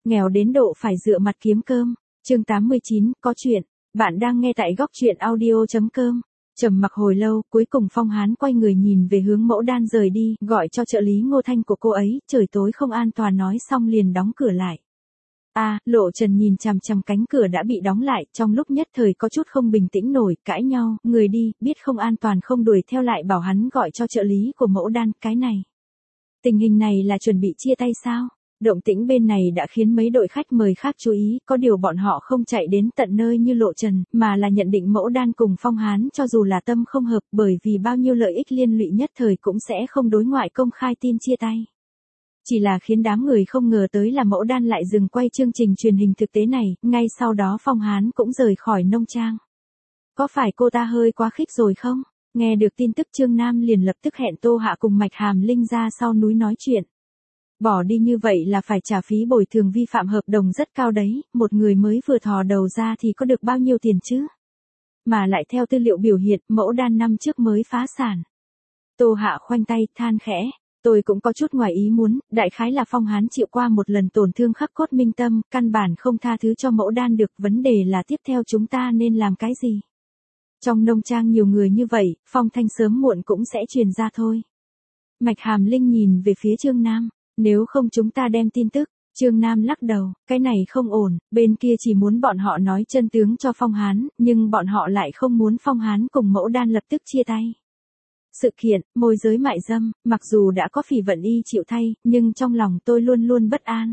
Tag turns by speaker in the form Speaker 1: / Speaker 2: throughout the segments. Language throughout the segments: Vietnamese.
Speaker 1: nghèo đến độ phải dựa mặt kiếm cơm. Chương 89, có chuyện. Bạn đang nghe tại góc truyện audio.com. Trầm mặc hồi lâu, cuối cùng Phong Hán quay người nhìn về hướng Mẫu Đan rời đi, gọi cho trợ lý Ngô Thanh của cô ấy, trời tối không an toàn nói xong liền đóng cửa lại. Lộ Trần nhìn chằm chằm cánh cửa đã bị đóng lại, trong lúc nhất thời có chút không bình tĩnh nổi, cãi nhau, người đi, biết không an toàn không đuổi theo lại bảo hắn gọi cho trợ lý của Mẫu Đan, cái này. Tình hình này là chuẩn bị chia tay sao? Động tĩnh bên này đã khiến mấy đội khách mời khác chú ý, có điều bọn họ không chạy đến tận nơi như Lộ Trần, mà là nhận định Mẫu Đan cùng Phong Hán cho dù là tâm không hợp bởi vì bao nhiêu lợi ích liên lụy nhất thời cũng sẽ không đối ngoại công khai tin chia tay. Chỉ là khiến đám người không ngờ tới là Mẫu Đan lại dừng quay chương trình truyền hình thực tế này, ngay sau đó Phong Hán cũng rời khỏi nông trang. Có phải cô ta hơi quá khích rồi không? Nghe được tin tức Trương Nam liền lập tức hẹn Tô Hạ cùng Mạch Hàm Linh ra sau núi nói chuyện. Bỏ đi như vậy là phải trả phí bồi thường vi phạm hợp đồng rất cao đấy, một người mới vừa thò đầu ra thì có được bao nhiêu tiền chứ? Mà lại theo tư liệu biểu hiện, Mẫu Đan năm trước mới phá sản. Tô Hạ khoanh tay, than khẽ. Tôi cũng có chút ngoài ý muốn, đại khái là Phong Hán chịu qua một lần tổn thương khắc cốt minh tâm, căn bản không tha thứ cho Mẫu Đan được, vấn đề là tiếp theo chúng ta nên làm cái gì? Trong nông trang nhiều người như vậy, phong thanh sớm muộn cũng sẽ truyền ra thôi. Mạch Hàm Linh nhìn về phía Trương Nam, nếu không chúng ta đem tin tức. Trương Nam lắc đầu, cái này không ổn, bên kia chỉ muốn bọn họ nói chân tướng cho Phong Hán, nhưng bọn họ lại không muốn Phong Hán cùng Mẫu Đan lập tức chia tay. Sự kiện, môi giới mại dâm, mặc dù đã có Phỉ Vận Y chịu thay, nhưng trong lòng tôi luôn luôn bất an.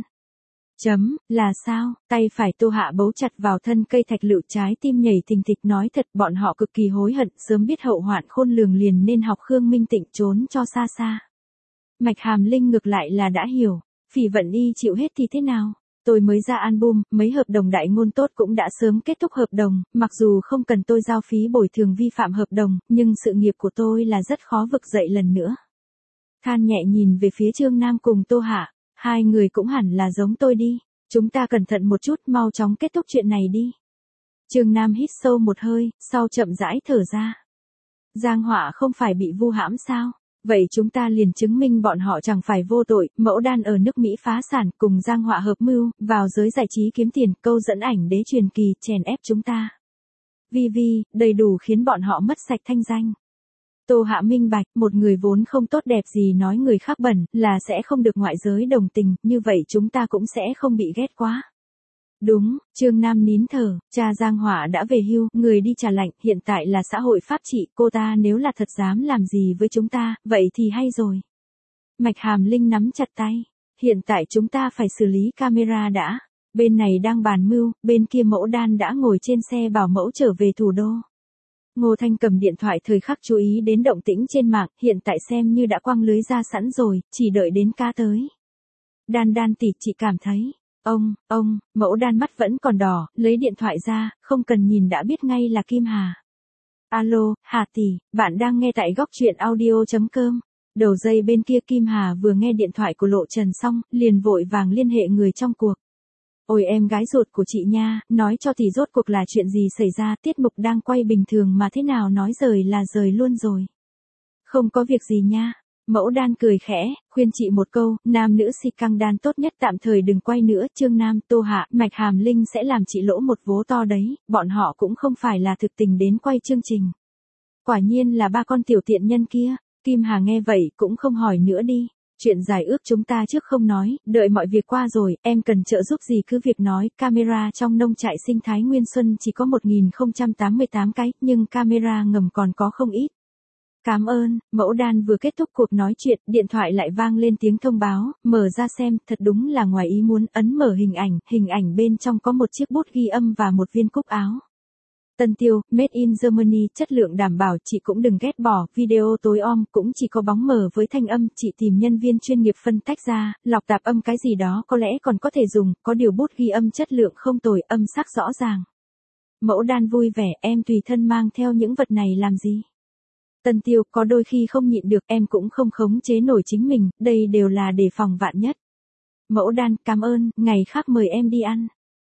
Speaker 1: Là sao? Tay phải Tô Hạ bấu chặt vào thân cây thạch lựu, trái tim nhảy thình thịch, nói thật bọn họ cực kỳ hối hận, sớm biết hậu hoạn khôn lường liền nên học Khương Minh Tịnh trốn cho xa xa. Mạch Hàm Linh ngược lại là đã hiểu, Phỉ Vận Y chịu hết thì thế nào? Tôi mới ra album, mấy hợp đồng đại ngôn tốt cũng đã sớm kết thúc hợp đồng, mặc dù không cần tôi giao phí bồi thường vi phạm hợp đồng, nhưng sự nghiệp của tôi là rất khó vực dậy lần nữa. Than nhẹ nhìn về phía Trương Nam cùng Tô Hạ, hai người cũng hẳn là giống tôi đi, chúng ta cẩn thận một chút, mau chóng kết thúc chuyện này đi. Trương Nam hít sâu một hơi, sau chậm rãi thở ra. Giang Họa không phải bị vu hãm sao? Vậy chúng ta liền chứng minh bọn họ chẳng phải vô tội, Mẫu Đan ở nước Mỹ phá sản, cùng Giang Họa hợp mưu, vào giới giải trí kiếm tiền, câu dẫn ảnh đế truyền kỳ, chèn ép chúng ta. Vi, đầy đủ khiến bọn họ mất sạch thanh danh. Tô Hạ minh bạch, một người vốn không tốt đẹp gì nói người khác bẩn, là sẽ không được ngoại giới đồng tình, như vậy chúng ta cũng sẽ không bị ghét quá. Đúng, Trương Nam nín thở, cha Giang Họa đã về hưu, người đi trả lạnh, hiện tại là xã hội pháp trị, cô ta nếu là thật dám làm gì với chúng ta, vậy thì hay rồi. Mạch Hàm Linh nắm chặt tay, hiện tại chúng ta phải xử lý camera đã, bên này đang bàn mưu, bên kia Mẫu Đan đã ngồi trên xe bảo mẫu trở về thủ đô. Ngô Thanh cầm điện thoại thời khắc chú ý đến động tĩnh trên mạng, hiện tại xem như đã quăng lưới ra sẵn rồi, chỉ đợi đến cá tới. Đan tỷ, chị cảm thấy. Mẫu Đan mắt vẫn còn đỏ, lấy điện thoại ra, không cần nhìn đã biết ngay là Kim Hà. Alo, Hà tỷ, bạn đang nghe tại góc truyện audio.com. Đầu dây bên kia Kim Hà vừa nghe điện thoại của Lộ Trần xong, liền vội vàng liên hệ người trong cuộc. Ôi em gái ruột của chị nha, nói cho thì rốt cuộc là chuyện gì xảy ra, tiết mục đang quay bình thường mà thế nào nói rời là rời luôn rồi. Không có việc gì nha. Mẫu Đan cười khẽ, khuyên chị một câu, nam nữ si căng đan tốt nhất tạm thời đừng quay nữa, Trương Nam, Tô Hạ, Mạch Hàm Linh sẽ làm chị lỗ một vố to đấy, bọn họ cũng không phải là thực tình đến quay chương trình. Quả nhiên là ba con tiểu tiện nhân kia. Kim Hà nghe vậy cũng không hỏi nữa đi, chuyện giải ước chúng ta trước không nói, đợi mọi việc qua rồi, em cần trợ giúp gì cứ việc nói, camera trong nông trại sinh thái Nguyên Xuân chỉ có 1088 cái, nhưng camera ngầm còn có không ít. Cảm ơn. Mẫu Đan vừa kết thúc cuộc nói chuyện, điện thoại lại vang lên tiếng thông báo, mở ra xem, thật đúng là ngoài ý muốn, ấn mở hình ảnh bên trong có một chiếc bút ghi âm và một viên cúc áo. Tân tiêu, made in Germany, chất lượng đảm bảo, chị cũng đừng ghét bỏ, video tối om, cũng chỉ có bóng mờ với thanh âm, chị tìm nhân viên chuyên nghiệp phân tách ra, lọc tạp âm cái gì đó có lẽ còn có thể dùng, có điều bút ghi âm chất lượng không tồi, âm sắc rõ ràng. Mẫu Đan vui vẻ, em tùy thân mang theo những vật này làm gì? Tân tiêu, có đôi khi không nhịn được, em cũng không khống chế nổi chính mình, đây đều là để phòng vạn nhất. Mẫu Đan, cảm ơn, ngày khác mời em đi ăn.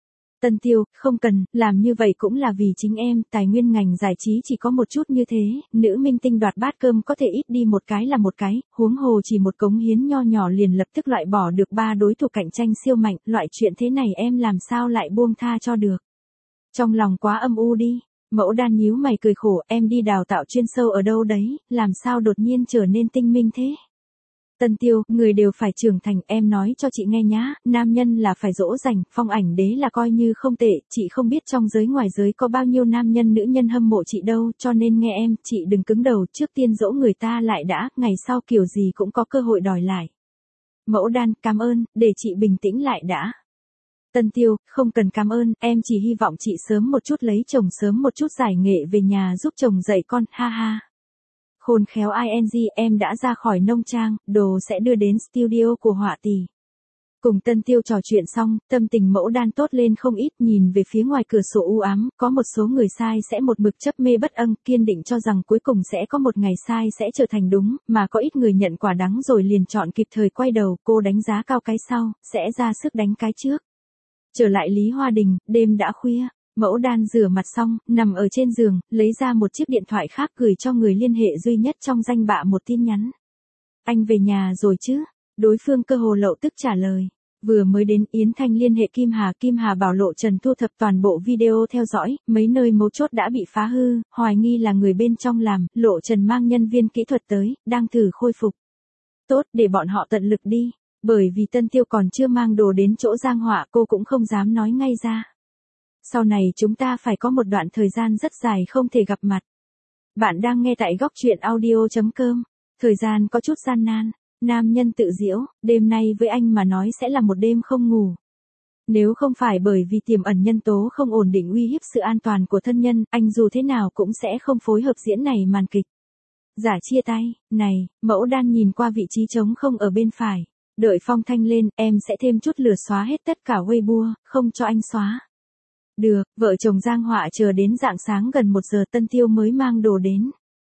Speaker 1: Tân Tiêu, không cần, làm như vậy cũng là vì chính em, tài nguyên ngành giải trí chỉ có một chút như thế, nữ minh tinh đoạt bát cơm có thể ít đi một cái là một cái, huống hồ chỉ một cống hiến nho nhỏ liền lập tức loại bỏ được 3 đối thủ cạnh tranh siêu mạnh, loại chuyện thế này em làm sao lại buông tha cho được. Trong lòng quá âm u đi, Mẫu Đan nhíu mày cười khổ, em đi đào tạo chuyên sâu ở đâu đấy, làm sao đột nhiên trở nên tinh minh thế. Tân Tiêu, người đều phải trưởng thành, em nói cho chị nghe nhá, nam nhân là phải dỗ dành, Phong Ảnh Đế là coi như không tệ, chị không biết trong giới ngoài giới có bao nhiêu nam nhân nữ nhân hâm mộ chị đâu, cho nên nghe em, chị đừng cứng đầu, trước tiên dỗ người ta lại đã, ngày sau kiểu gì cũng có cơ hội đòi lại. Mẫu Đan, cảm ơn, để chị bình tĩnh lại đã. Tân Tiêu, không cần cảm ơn, em chỉ hy vọng chị sớm một chút lấy chồng, sớm một chút giải nghệ về nhà giúp chồng dạy con, ha ha. Khôn khéo ing, em đã ra khỏi nông trang, đồ sẽ đưa đến studio của họa tỷ. Cùng Tân Tiêu trò chuyện xong, tâm tình Mẫu Đan tốt lên không ít, nhìn về phía ngoài cửa sổ u ám, có một số người sai sẽ một mực chấp mê bất âng, kiên định cho rằng cuối cùng sẽ có một ngày sai sẽ trở thành đúng, mà có ít người nhận quả đắng rồi liền chọn kịp thời quay đầu, cô đánh giá cao cái sau, sẽ ra sức đánh cái trước. Trở lại Lý Hoa Đình, đêm đã khuya. Mẫu Đan rửa mặt xong, nằm ở trên giường, lấy ra một chiếc điện thoại khác gửi cho người liên hệ duy nhất trong danh bạ một tin nhắn. Anh về nhà rồi chứ? Đối phương cơ hồ lậu tức trả lời. Vừa mới đến, Yến Thanh liên hệ Kim Hà bảo Lộ Trần thu thập toàn bộ video theo dõi, mấy nơi mấu chốt đã bị phá hư, hoài nghi là người bên trong làm, Lộ Trần mang nhân viên kỹ thuật tới, đang thử khôi phục. Tốt, để bọn họ tận lực đi, bởi vì Tân Tiêu còn chưa mang đồ đến chỗ Giang Họa, cô cũng không dám nói ngay ra. Sau này chúng ta phải có một đoạn thời gian rất dài không thể gặp mặt. Bạn đang nghe tại góc truyện audio.com. Thời gian có chút gian nan. Nam nhân tự giễu, đêm nay với anh mà nói sẽ là một đêm không ngủ. Nếu không phải bởi vì tiềm ẩn nhân tố không ổn định uy hiếp sự an toàn của thân nhân, anh dù thế nào cũng sẽ không phối hợp diễn này màn kịch. Giả chia tay, này, Mẫu Đan nhìn qua vị trí trống không ở bên phải. Đợi phong thanh lên, em sẽ thêm chút lửa xóa hết tất cả Weibo, không cho anh xóa. Được, vợ chồng Giang Họa chờ đến rạng sáng gần 1 giờ Tân Tiêu mới mang đồ đến.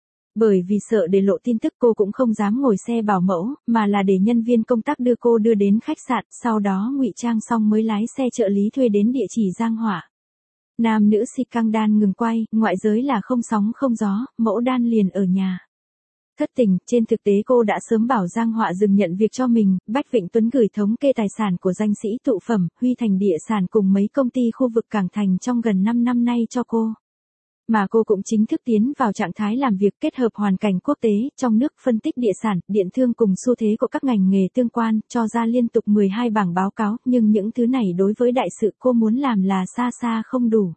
Speaker 1: Bởi vì sợ để lộ tin tức cô cũng không dám ngồi xe bảo mẫu, mà là để nhân viên công tác đưa cô đưa đến khách sạn, sau đó ngụy trang xong mới lái xe trợ lý thuê đến địa chỉ Giang Họa. Nam nữ si căng đan ngừng quay, ngoại giới là không sóng không gió, Mẫu Đan liền ở nhà. Thất tình, trên thực tế cô đã sớm bảo Giang Họa dừng nhận việc cho mình, Bách Vịnh Tuấn gửi thống kê tài sản của danh sĩ tụ phẩm, Huy Thành Địa sản cùng mấy công ty khu vực Cảng Thành trong gần 5 năm nay cho cô. Mà cô cũng chính thức tiến vào trạng thái làm việc kết hợp hoàn cảnh quốc tế, trong nước phân tích địa sản, điện thương cùng xu thế của các ngành nghề tương quan, cho ra liên tục 12 bảng báo cáo, nhưng những thứ này đối với đại sự cô muốn làm là xa xa không đủ.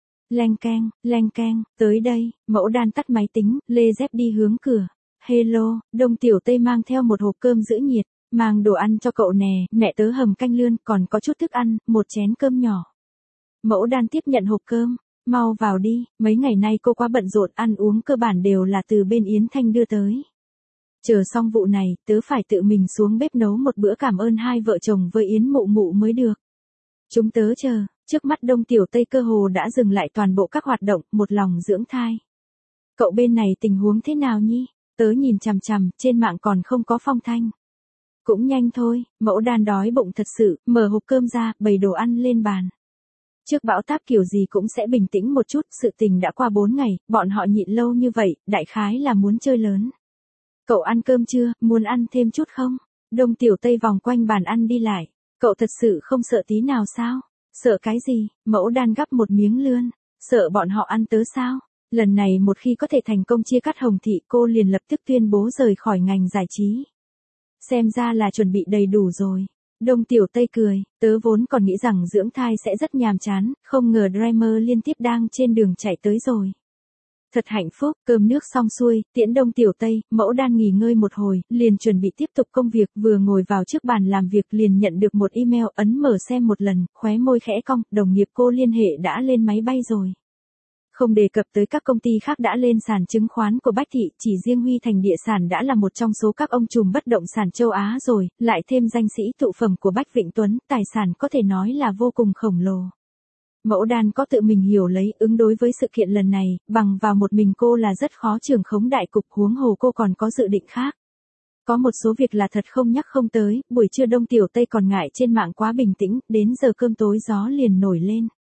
Speaker 1: Leng keng, tới đây, Mẫu Đan tắt máy tính, lê dép đi hướng cửa. Hello, Đông Tiểu Tây mang theo một hộp cơm giữ nhiệt, mang đồ ăn cho cậu nè, mẹ tớ hầm canh lươn, còn có chút thức ăn, một chén cơm nhỏ. Mẫu Đan tiếp nhận hộp cơm, mau vào đi, mấy ngày nay cô quá bận rộn, ăn uống cơ bản đều là từ bên Yến Thanh đưa tới. Chờ xong vụ này, tớ phải tự mình xuống bếp nấu một bữa cảm ơn hai vợ chồng với Yến mụ mụ mới được. Chúng tớ chờ, trước mắt Đông Tiểu Tây cơ hồ đã dừng lại toàn bộ các hoạt động, một lòng dưỡng thai. Cậu bên này tình huống thế nào nhi? Tớ nhìn chằm chằm, trên mạng còn không có phong thanh. Cũng nhanh thôi, Mẫu Đan đói bụng thật sự, mở hộp cơm ra, bày đồ ăn lên bàn. Trước bão táp kiểu gì cũng sẽ bình tĩnh một chút, sự tình đã qua 4 ngày, bọn họ nhịn lâu như vậy, đại khái là muốn chơi lớn. Cậu ăn cơm chưa, muốn ăn thêm chút không? Đông Tiểu Tây vòng quanh bàn ăn đi lại. Cậu thật sự không sợ tí nào sao? Sợ cái gì? Mẫu Đan gắp một miếng lươn. Sợ bọn họ ăn tớ sao? Lần này một khi có thể thành công chia cắt Hồng Thị, cô liền lập tức tuyên bố rời khỏi ngành giải trí. Xem ra là chuẩn bị đầy đủ rồi. Đông Tiểu Tây cười, tớ vốn còn nghĩ rằng dưỡng thai sẽ rất nhàm chán, không ngờ Dreamer liên tiếp đang trên đường chạy tới rồi. Thật hạnh phúc, cơm nước xong xuôi, tiễn Đông Tiểu Tây, Mẫu Đan nghỉ ngơi một hồi, liền chuẩn bị tiếp tục công việc, vừa ngồi vào trước bàn làm việc liền nhận được một email, ấn mở xem một lần, khóe môi khẽ cong, đồng nghiệp cô liên hệ đã lên máy bay rồi. Không đề cập tới các công ty khác đã lên sàn chứng khoán của Bách Thị, chỉ riêng Huy Thành Địa sản đã là một trong số các ông trùm bất động sản châu Á rồi, lại thêm danh sĩ tụ phẩm của Bách Vịnh Tuấn, tài sản có thể nói là vô cùng khổng lồ. Mẫu Đan có tự mình hiểu lấy, ứng đối với sự kiện lần này, bằng vào một mình cô là rất khó trưởng khống đại cục, huống hồ cô còn có dự định khác. Có một số việc là thật không nhắc không tới, buổi trưa Đông Tiểu Tây còn ngại trên mạng quá bình tĩnh, đến giờ cơm tối gió liền nổi lên.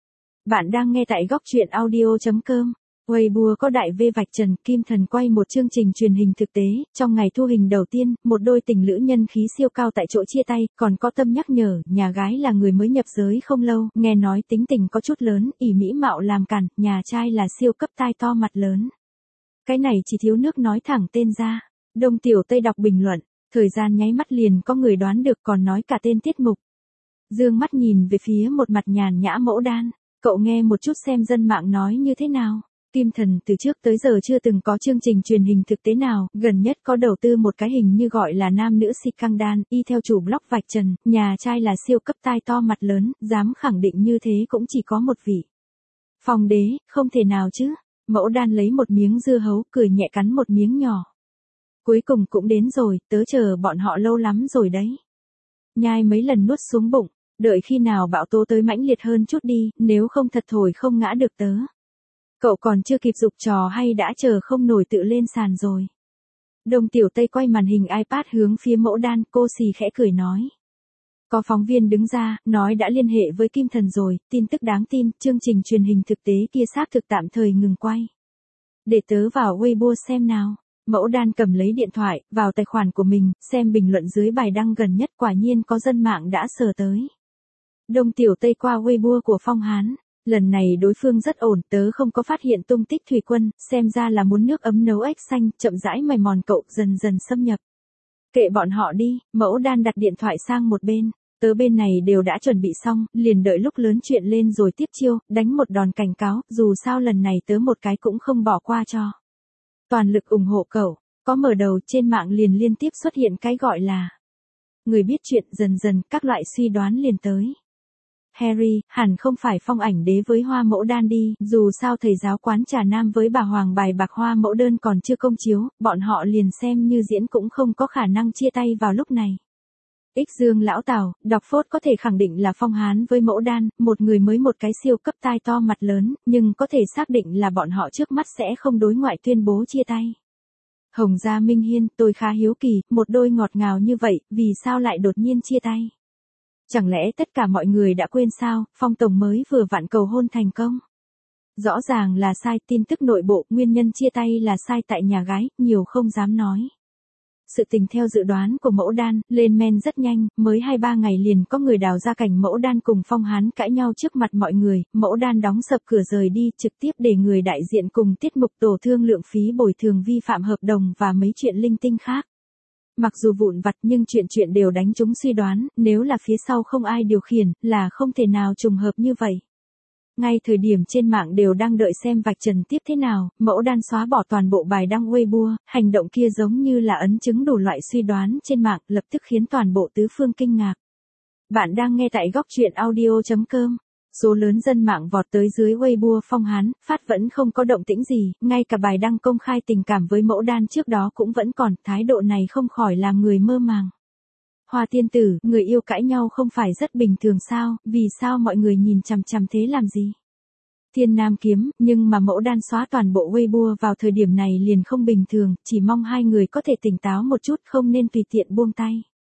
Speaker 1: Bạn đang nghe tại góc truyện audio.com. Weibo có đại V vạch trần Kim Thần quay một chương trình truyền hình thực tế, trong ngày thu hình đầu tiên, một đôi tình lữ nhân khí siêu cao tại chỗ chia tay, còn có tâm nhắc nhở, nhà gái là người mới nhập giới không lâu, nghe nói tính tình có chút lớn, ỷ mỹ mạo làm cản, nhà trai là siêu cấp tai to mặt lớn. Cái này chỉ thiếu nước nói thẳng tên ra. Đông Tiểu Tây đọc bình luận, thời gian nháy mắt liền có người đoán được còn nói cả tên tiết mục. Dương mắt nhìn về phía một mặt nhàn nhã Mẫu Đan. Cậu nghe một chút xem dân mạng nói như thế nào. Kim Thần từ trước tới giờ chưa từng có chương trình truyền hình thực tế nào, gần nhất có đầu tư một cái hình như gọi là nam nữ si căng đan, y theo chủ blog vạch trần, nhà trai là siêu cấp tai to mặt lớn, dám khẳng định như thế cũng chỉ có một vị. Phong Đế, không thể nào chứ. Mẫu Đan lấy một miếng dưa hấu, cười nhẹ cắn một miếng nhỏ. Cuối cùng cũng đến rồi, tớ chờ bọn họ lâu lắm rồi đấy. Nhai mấy lần nuốt xuống bụng. Đợi khi nào bão tố tới mãnh liệt hơn chút đi, nếu không thật thổi không ngã được tớ. Cậu còn chưa kịp giục trò hay đã chờ không nổi tự lên sàn rồi. Đông Tiểu Tây quay màn hình iPad hướng phía Mẫu Đan, cô xì khẽ cười nói. Có phóng viên đứng ra, nói đã liên hệ với Kim Thần rồi, tin tức đáng tin, chương trình truyền hình thực tế kia xác thực tạm thời ngừng quay. Để tớ vào Weibo xem nào. Mẫu Đan cầm lấy điện thoại, vào tài khoản của mình, xem bình luận dưới bài đăng gần nhất, quả nhiên có dân mạng đã sờ tới. Đông Tiểu Tây qua Weibo của Phong Hán. Lần này đối phương rất ổn, tớ không có phát hiện tung tích thủy quân, xem ra là muốn nước ấm nấu ếch xanh, chậm rãi mài mòn cậu, dần dần xâm nhập. Kệ bọn họ đi, Mẫu Đan đặt điện thoại sang một bên. Tớ bên này đều đã chuẩn bị xong, liền đợi lúc lớn chuyện lên rồi tiếp chiêu, đánh một đòn cảnh cáo, dù sao lần này tớ một cái cũng không bỏ qua cho. Toàn lực ủng hộ cậu, có mở đầu trên mạng liền liên tiếp xuất hiện cái gọi là người biết chuyện, dần dần các loại suy đoán liền tới. Harry, hẳn không phải Phong ảnh đế với Hoa Mẫu Đan đi, dù sao thầy giáo quán trà nam với bà Hoàng bài bạc Hoa Mẫu Đơn còn chưa công chiếu, bọn họ liền xem như diễn cũng không có khả năng chia tay vào lúc này. Ích Dương lão Tào, đọc phốt có thể khẳng định là Phong Hán với Mẫu Đan, một người mới một cái siêu cấp tai to mặt lớn, nhưng có thể xác định là bọn họ trước mắt sẽ không đối ngoại tuyên bố chia tay. Hồng Gia Minh Hiên, tôi khá hiếu kỳ, một đôi ngọt ngào như vậy, vì sao lại đột nhiên chia tay? Chẳng lẽ tất cả mọi người đã quên sao, Phong Tổng mới vừa vặn cầu hôn thành công? Rõ ràng là sai, tin tức nội bộ, nguyên nhân chia tay là sai tại nhà gái, nhiều không dám nói. Sự tình theo dự đoán của Mẫu Đan, lên men rất nhanh, mới 2-3 ngày liền có người đào ra cảnh Mẫu Đan cùng Phong Hán cãi nhau trước mặt mọi người, Mẫu Đan đóng sập cửa rời đi, trực tiếp để người đại diện cùng tiết mục tổ thương lượng phí bồi thường vi phạm hợp đồng và mấy chuyện linh tinh khác. Mặc dù vụn vặt nhưng chuyện đều đánh trúng suy đoán, nếu là phía sau không ai điều khiển, là không thể nào trùng hợp như vậy. Ngay thời điểm trên mạng đều đang đợi xem vạch trần tiếp thế nào, Mẫu Đan xóa bỏ toàn bộ bài đăng Weibo, hành động kia giống như là ấn chứng đủ loại suy đoán trên mạng, lập tức khiến toàn bộ tứ phương kinh ngạc. Bạn đang nghe tại góc truyện audio.com. Số lớn dân mạng vọt tới dưới Weibo Phong Hán, phát vẫn không có động tĩnh gì, ngay cả bài đăng công khai tình cảm với Mẫu Đan trước đó cũng vẫn còn, thái độ này không khỏi làm người mơ màng. Hoa tiên tử, người yêu cãi nhau không phải rất bình thường sao, vì sao mọi người nhìn chằm chằm thế làm gì? Thiên Nam kiếm, nhưng mà Mẫu Đan xóa toàn bộ Weibo vào thời điểm này liền không bình thường, chỉ mong hai người có thể tỉnh táo một chút, không nên tùy tiện buông tay.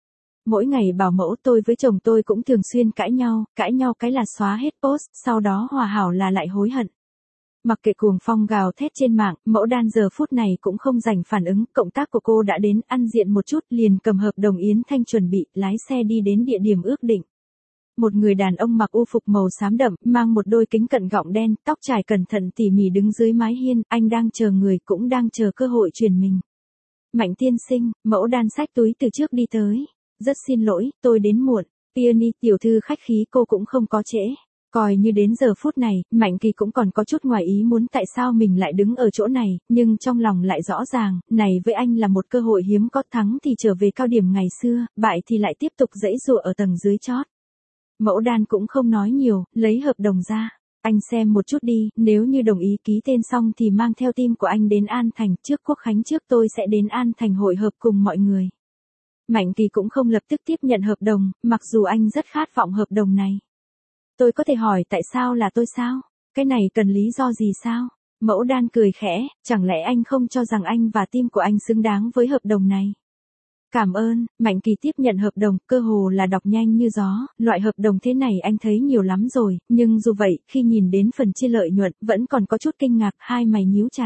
Speaker 1: Mỗi ngày bảo mẫu, tôi với chồng tôi cũng thường xuyên cãi nhau cái là xóa hết post, sau đó hòa hảo là lại hối hận. Mặc kệ cuồng phong gào thét trên mạng, Mẫu Đan giờ phút này cũng không dành phản ứng, cộng tác của cô đã đến, ăn diện một chút, liền cầm hợp đồng Yến Thanh chuẩn bị, lái xe đi đến địa điểm ước định. Một người đàn ông mặc u phục màu xám đậm, mang một đôi kính cận gọng đen, tóc trải cẩn thận tỉ mỉ đứng dưới mái hiên, anh đang chờ người, cũng đang chờ cơ hội truyền mình. Mạnh tiên sinh, Mẫu Đan xách túi từ trước đi tới. Rất xin lỗi, tôi đến muộn. Peony tiểu thư khách khí, cô cũng không có trễ. Coi như đến giờ phút này, Mạnh Kỳ cũng còn có chút ngoài ý muốn tại sao mình lại đứng ở chỗ này, nhưng trong lòng lại rõ ràng, này với anh là một cơ hội hiếm có, thắng thì trở về cao điểm ngày xưa, bại thì lại tiếp tục giãy giụa ở tầng dưới chót. Mẫu Đan cũng không nói nhiều, lấy hợp đồng ra. Anh xem một chút đi, nếu như đồng ý ký tên xong thì mang theo team của anh đến An Thành, trước Quốc Khánh trước tôi sẽ đến An Thành hội hợp cùng mọi người. Mạnh Kỳ cũng không lập tức tiếp nhận hợp đồng, mặc dù anh rất khát vọng hợp đồng này. Tôi có thể hỏi tại sao là tôi sao? Cái này cần lý do gì sao? Mẫu Đan cười khẽ, chẳng lẽ anh không cho rằng anh và team của anh xứng đáng với hợp đồng này? Cảm ơn, Mạnh Kỳ tiếp nhận hợp đồng, cơ hồ là đọc nhanh như gió, loại hợp đồng thế này anh thấy nhiều lắm rồi, nhưng dù vậy, khi nhìn đến phần chia lợi nhuận, vẫn còn có chút kinh ngạc, hai mày nhíu chặt.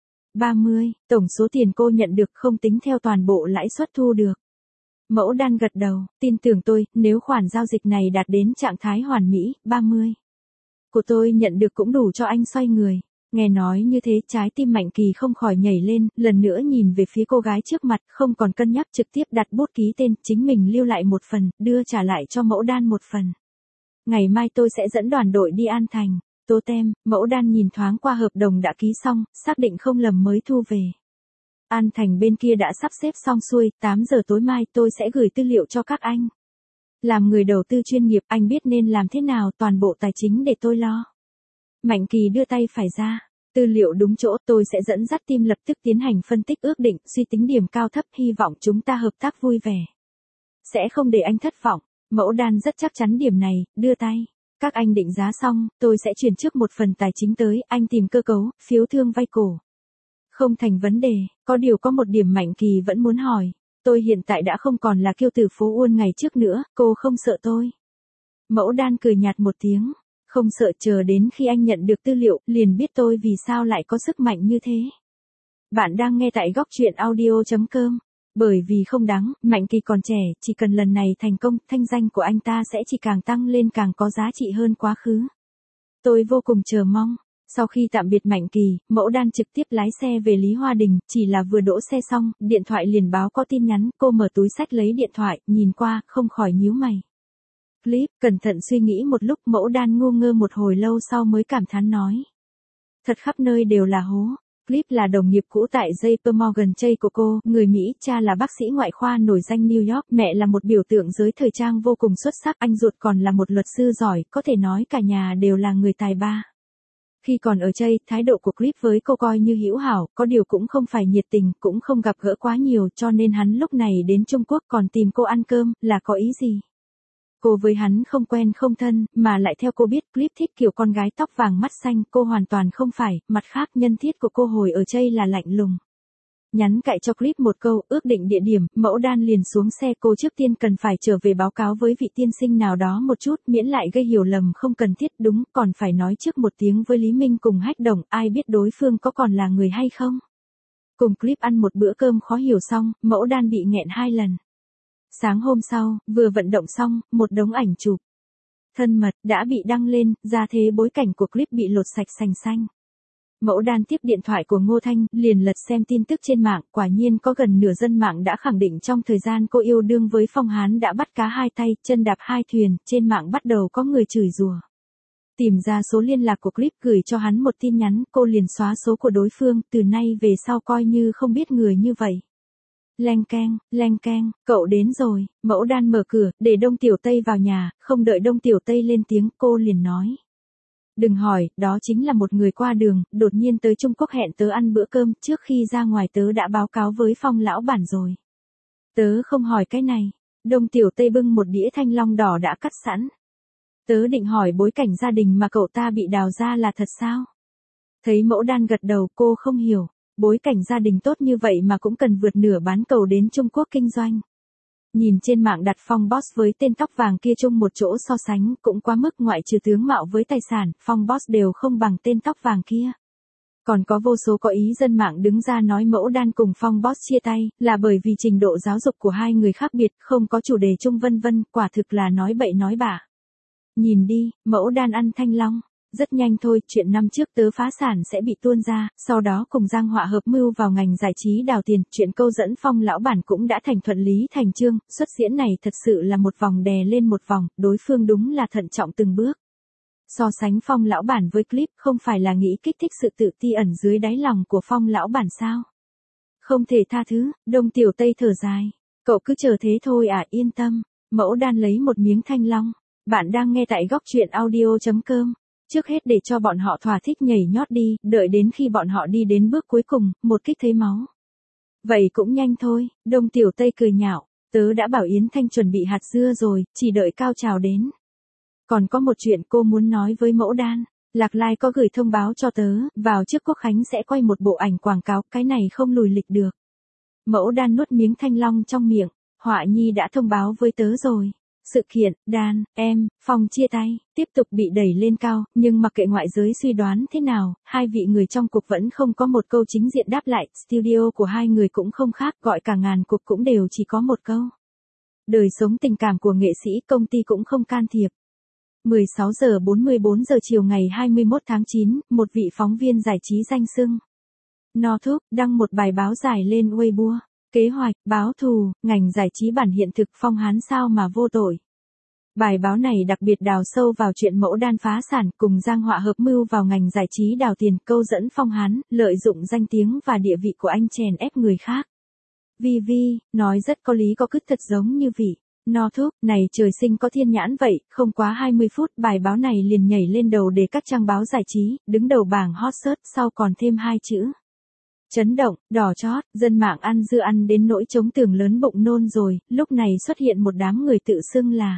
Speaker 1: 30, tổng số tiền cô nhận được không tính theo toàn bộ lãi suất thu được. Mẫu Đan gật đầu, tin tưởng tôi, nếu khoản giao dịch này đạt đến trạng thái hoàn mỹ, 30 của tôi nhận được cũng đủ cho anh xoay người. Nghe nói như thế trái tim Mạnh Kỳ không khỏi nhảy lên, lần nữa nhìn về phía cô gái trước mặt, không còn cân nhắc trực tiếp đặt bút ký tên, chính mình lưu lại một phần, đưa trả lại cho Mẫu Đan một phần. Ngày mai tôi sẽ dẫn đoàn đội đi An Thành. Tô tem, Mẫu Đan nhìn thoáng qua hợp đồng đã ký xong, xác định không lầm mới thu về. An Thành bên kia đã sắp xếp xong xuôi, 8 giờ tối mai tôi sẽ gửi tư liệu cho các anh. Làm người đầu tư chuyên nghiệp, anh biết nên làm thế nào, toàn bộ tài chính để tôi lo. Mạnh Kỳ đưa tay phải ra. Tư liệu đúng chỗ, tôi sẽ dẫn dắt team lập tức tiến hành phân tích ước định, suy tính điểm cao thấp, hy vọng chúng ta hợp tác vui vẻ. Sẽ không để anh thất vọng. Mẫu Đan rất chắc chắn điểm này, đưa tay. Các anh định giá xong, tôi sẽ chuyển trước một phần tài chính tới, anh tìm cơ cấu, phiếu thương vay cổ. Không thành vấn đề, có điều có một điểm Mạnh Kỳ vẫn muốn hỏi. Tôi hiện tại đã không còn là kiêu tử phố Uôn ngày trước nữa, cô không sợ tôi. Mẫu Đan cười nhạt một tiếng. Không sợ, chờ đến khi anh nhận được tư liệu, liền biết tôi vì sao lại có sức mạnh như thế. Bạn đang nghe tại góc truyện audio.com. Bởi vì không đáng, Mạnh Kỳ còn trẻ, chỉ cần lần này thành công, thanh danh của anh ta sẽ chỉ càng tăng lên, càng có giá trị hơn quá khứ. Tôi vô cùng chờ mong. Sau khi tạm biệt Mạnh Kỳ, Mẫu Đan trực tiếp lái xe về Lý Hoa Đình, chỉ là vừa đỗ xe xong, điện thoại liền báo có tin nhắn, cô mở túi xách lấy điện thoại, nhìn qua, không khỏi nhíu mày. Clip, cẩn thận suy nghĩ một lúc, Mẫu Đan ngu ngơ một hồi lâu sau mới cảm thán nói. Thật khắp nơi đều là hố. Clip là đồng nghiệp cũ tại JP Morgan Chase của cô, người Mỹ, cha là bác sĩ ngoại khoa nổi danh New York, mẹ là một biểu tượng giới thời trang vô cùng xuất sắc, anh ruột còn là một luật sư giỏi, có thể nói cả nhà đều là người tài ba. Khi còn ở Chase, thái độ của Clip với cô coi như hữu hảo, có điều cũng không phải nhiệt tình, cũng không gặp gỡ quá nhiều, cho nên hắn lúc này đến Trung Quốc còn tìm cô ăn cơm, là có ý gì? Cô với hắn không quen không thân, mà lại theo cô biết Clip thích kiểu con gái tóc vàng mắt xanh, cô hoàn toàn không phải, mặt khác nhân thiết của cô hồi ở Chase là lạnh lùng. Nhắn cạy cho Clip một câu, ước định địa điểm, Mẫu Đan liền xuống xe, cô trước tiên cần phải trở về báo cáo với vị tiên sinh nào đó một chút, miễn lại gây hiểu lầm không cần thiết, đúng, còn phải nói trước một tiếng với Lý Minh cùng Hách Đồng, ai biết đối phương có còn là người hay không. Cùng Clip ăn một bữa cơm khó hiểu xong, Mẫu Đan bị nghẹn 2 lần. Sáng hôm sau, vừa vận động xong, một đống ảnh chụp thân mật đã bị đăng lên, ra thế bối cảnh của clip bị lột sạch sành xanh. Mẫu Đan tiếp điện thoại của Ngô Thanh, liền lật xem tin tức trên mạng, quả nhiên có gần nửa dân mạng đã khẳng định trong thời gian cô yêu đương với Phong Hán đã bắt cá hai tay, chân đạp hai thuyền, trên mạng bắt đầu có người chửi rủa. Tìm ra số liên lạc của clip gửi cho hắn một tin nhắn, cô liền xóa số của đối phương, từ nay về sau coi như không biết người như vậy. Leng keng, cậu đến rồi, Mẫu Đan mở cửa, để Đông Tiểu Tây vào nhà, không đợi Đông Tiểu Tây lên tiếng, cô liền nói. Đừng hỏi, đó chính là một người qua đường, đột nhiên tới Trung Quốc hẹn tớ ăn bữa cơm, trước khi ra ngoài tớ đã báo cáo với Phong lão bản rồi. Tớ không hỏi cái này, Đông Tiểu Tây bưng một đĩa thanh long đỏ đã cắt sẵn. Tớ định hỏi bối cảnh gia đình mà cậu ta bị đào ra là thật sao? Thấy Mẫu Đan gật đầu, cô không hiểu. Bối cảnh gia đình tốt như vậy mà cũng cần vượt nửa bán cầu đến Trung Quốc kinh doanh. Nhìn trên mạng đặt Phong Boss với tên tóc vàng kia chung một chỗ so sánh cũng quá mức, ngoại trừ tướng mạo với tài sản, Phong Boss đều không bằng tên tóc vàng kia. Còn có vô số có ý dân mạng đứng ra nói Mẫu Đan cùng Phong Boss chia tay, là bởi vì trình độ giáo dục của hai người khác biệt, không có chủ đề chung vân vân, quả thực là nói bậy nói bạ. Nhìn đi, Mẫu Đan ăn thanh long. Rất nhanh thôi, chuyện năm trước tớ phá sản sẽ bị tuôn ra, sau đó cùng Giang Họa hợp mưu vào ngành giải trí đào tiền, chuyện câu dẫn Phong lão bản cũng đã thành thuận lý thành chương, xuất diễn này thật sự là một vòng đè lên một vòng, đối phương đúng là thận trọng từng bước. So sánh Phong lão bản với clip, không phải là nghĩ kích thích sự tự ti ẩn dưới đáy lòng của Phong lão bản sao? Không thể tha thứ, Đông Tiểu Tây thở dài. Cậu cứ chờ thế thôi à, yên tâm. Mẫu Đan lấy một miếng thanh long. Bạn đang nghe tại góc truyện audio.com. Trước hết để cho bọn họ thỏa thích nhảy nhót đi, đợi đến khi bọn họ đi đến bước cuối cùng, một kích thấy máu. Vậy cũng nhanh thôi, Đông Tiểu Tây cười nhạo, tớ đã bảo Yến Thanh chuẩn bị hạt dưa rồi, chỉ đợi cao trào đến. Còn có một chuyện cô muốn nói với Mẫu Đan, Lạc Lai có gửi thông báo cho tớ, vào trước Quốc Khánh sẽ quay một bộ ảnh quảng cáo, cái này không lùi lịch được. Mẫu Đan nuốt miếng thanh long trong miệng, Họa Nhi đã thông báo với tớ rồi. Sự kiện, Đan, em, Phong chia tay, tiếp tục bị đẩy lên cao, nhưng mặc kệ ngoại giới suy đoán thế nào, hai vị người trong cuộc vẫn không có một câu chính diện đáp lại, studio của hai người cũng không khác, gọi cả ngàn cuộc cũng đều chỉ có một câu. Đời sống tình cảm của nghệ sĩ công ty cũng không can thiệp. 16 giờ 44 giờ chiều ngày 21 tháng 9, một vị phóng viên giải trí danh xưng No Thúc đăng một bài báo dài lên Weibo. Kế hoạch, báo thù, ngành giải trí bản hiện thực Phong Hán sao mà vô tội. Bài báo này đặc biệt đào sâu vào chuyện Mẫu Đan phá sản cùng Giang Họa hợp mưu vào ngành giải trí đào tiền câu dẫn Phong Hán, lợi dụng danh tiếng và địa vị của anh chèn ép người khác. Vi, nói rất có lý có cứt thật giống như vị. No Thúc, này trời sinh có thiên nhãn vậy, không quá 20 phút bài báo này liền nhảy lên đầu để các trang báo giải trí, đứng đầu bảng hot search sau còn thêm 2 chữ. Chấn động, đỏ chót, dân mạng ăn dưa ăn đến nỗi chống tường lớn bụng nôn rồi, lúc này xuất hiện một đám người tự xưng là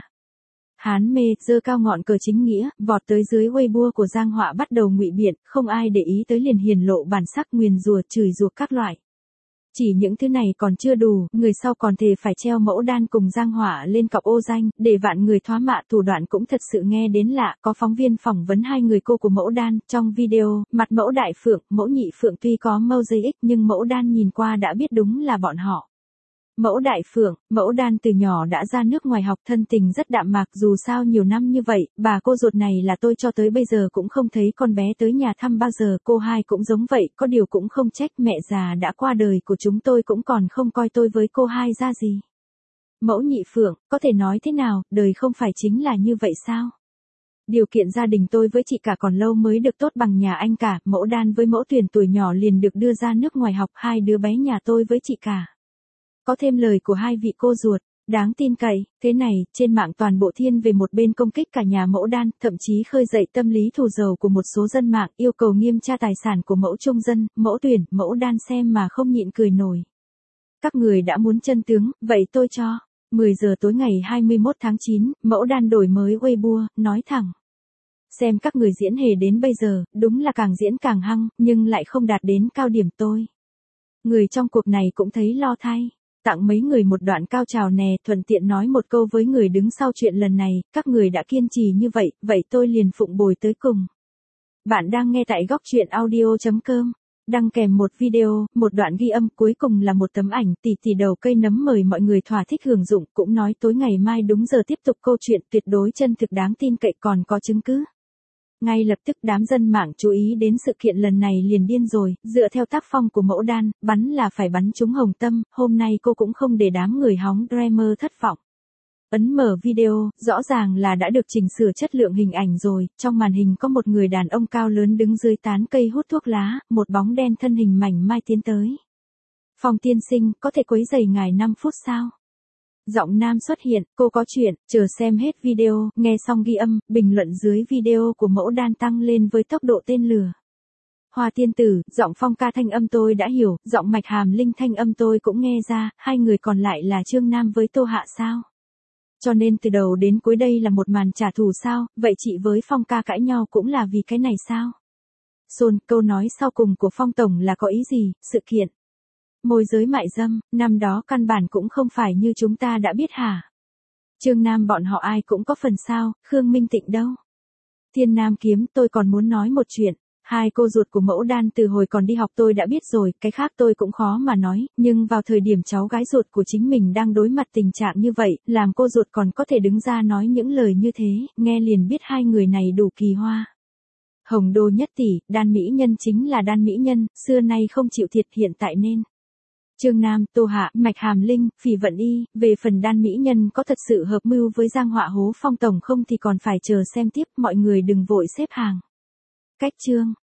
Speaker 1: Hán mê, giơ cao ngọn cờ chính nghĩa, vọt tới dưới Weibo của Giang Họa bắt đầu ngụy biện, không ai để ý tới liền hiển lộ bản sắc nguyền rủa chửi rủa các loại. Chỉ những thứ này còn chưa đủ, người sau còn thề phải treo Mẫu Đan cùng Giang Họa lên cọc ô danh, để vạn người thoá mạ thủ đoạn cũng thật sự nghe đến lạ, có phóng viên phỏng vấn hai người cô của Mẫu Đan, trong video, mặt Mẫu Đại Phượng, Mẫu Nhị Phượng tuy có mosaic nhưng Mẫu Đan nhìn qua đã biết đúng là bọn họ. Mẫu Đại Phượng, Mẫu Đan từ nhỏ đã ra nước ngoài học thân tình rất đạm mạc dù sao nhiều năm như vậy, bà cô ruột này là tôi cho tới bây giờ cũng không thấy con bé tới nhà thăm bao giờ, cô hai cũng giống vậy, có điều cũng không trách mẹ già đã qua đời của chúng tôi cũng còn không coi tôi với cô hai ra gì. Mẫu Nhị Phượng, có thể nói thế nào, đời không phải chính là như vậy sao? Điều kiện gia đình tôi với chị cả còn lâu mới được tốt bằng nhà anh cả, Mẫu Đan với Mẫu Tuyền tuổi nhỏ liền được đưa ra nước ngoài học, hai đứa bé nhà tôi với chị cả. Có thêm lời của hai vị cô ruột, đáng tin cậy, thế này, trên mạng toàn bộ thiên về một bên công kích cả nhà Mẫu Đan, thậm chí khơi dậy tâm lý thù dầu của một số dân mạng, yêu cầu nghiêm tra tài sản của Mẫu Trung Dân, Mẫu Tuyền, Mẫu Đan xem mà không nhịn cười nổi. Các người đã muốn chân tướng, vậy tôi cho. 10 giờ tối ngày 21 tháng 9, Mẫu Đan đổi mới Weibo, nói thẳng. Xem các người diễn hề đến bây giờ, đúng là càng diễn càng hăng, nhưng lại không đạt đến cao điểm tôi. Người trong cuộc này cũng thấy lo thay. Tặng mấy người một đoạn cao trào nè, thuận tiện nói một câu với người đứng sau chuyện lần này, các người đã kiên trì như vậy, vậy tôi liền phụng bồi tới cùng. Bạn đang nghe tại góc truyện audio.com. Đăng kèm một video, một đoạn ghi âm, cuối cùng là một tấm ảnh tỉ đầu cây nấm mời mọi người thỏa thích hưởng dụng, cũng nói tối ngày mai đúng giờ tiếp tục câu chuyện tuyệt đối chân thực đáng tin cậy còn có chứng cứ. Ngay lập tức đám dân mạng chú ý đến sự kiện lần này liền điên rồi, dựa theo tác phong của Mẫu Đan, bắn là phải bắn trúng hồng tâm, hôm nay cô cũng không để đám người hóng drama thất vọng. Ấn mở video, rõ ràng là đã được chỉnh sửa chất lượng hình ảnh rồi, trong màn hình có một người đàn ông cao lớn đứng dưới tán cây hút thuốc lá, một bóng đen thân hình mảnh mai tiến tới. Phong tiên sinh, có thể quấy rầy ngài 5 phút sao? Giọng nam xuất hiện, cô có chuyện, chờ xem hết video, nghe xong ghi âm, bình luận dưới video của Mẫu Đan tăng lên với tốc độ tên lửa. Hoa tiên tử, giọng Phong ca thanh âm tôi đã hiểu, giọng Mạch Hàm Linh thanh âm tôi cũng nghe ra, hai người còn lại là Trương Nam với Tô Hạ sao? Cho nên từ đầu đến cuối đây là một màn trả thù sao, vậy chị với Phong ca cãi nhau cũng là vì cái này sao? Xôn, câu nói sau cùng của Phong Tổng là có ý gì, sự kiện. Môi giới mại dâm, năm đó căn bản cũng không phải như chúng ta đã biết hả? Trương Nam bọn họ ai cũng có phần sao, Khương Minh Tịnh đâu? Thiên Nam kiếm, tôi còn muốn nói một chuyện. Hai cô ruột của Mẫu Đan từ hồi còn đi học tôi đã biết rồi, cái khác tôi cũng khó mà nói, nhưng vào thời điểm cháu gái ruột của chính mình đang đối mặt tình trạng như vậy, làm cô ruột còn có thể đứng ra nói những lời như thế, nghe liền biết hai người này đủ kỳ hoa. Hồng đô nhất tỷ, Đan mỹ nhân chính là Đan mỹ nhân, xưa nay không chịu thiệt hiện tại nên. Trương Nam, Tô Hạ, Mạch Hàm Linh, Phỉ Vận Y, về phần Đan mỹ nhân có thật sự hợp mưu với Giang Họa hố Phong Tổng không thì còn phải chờ xem tiếp, mọi người đừng vội xếp hàng. Cách chương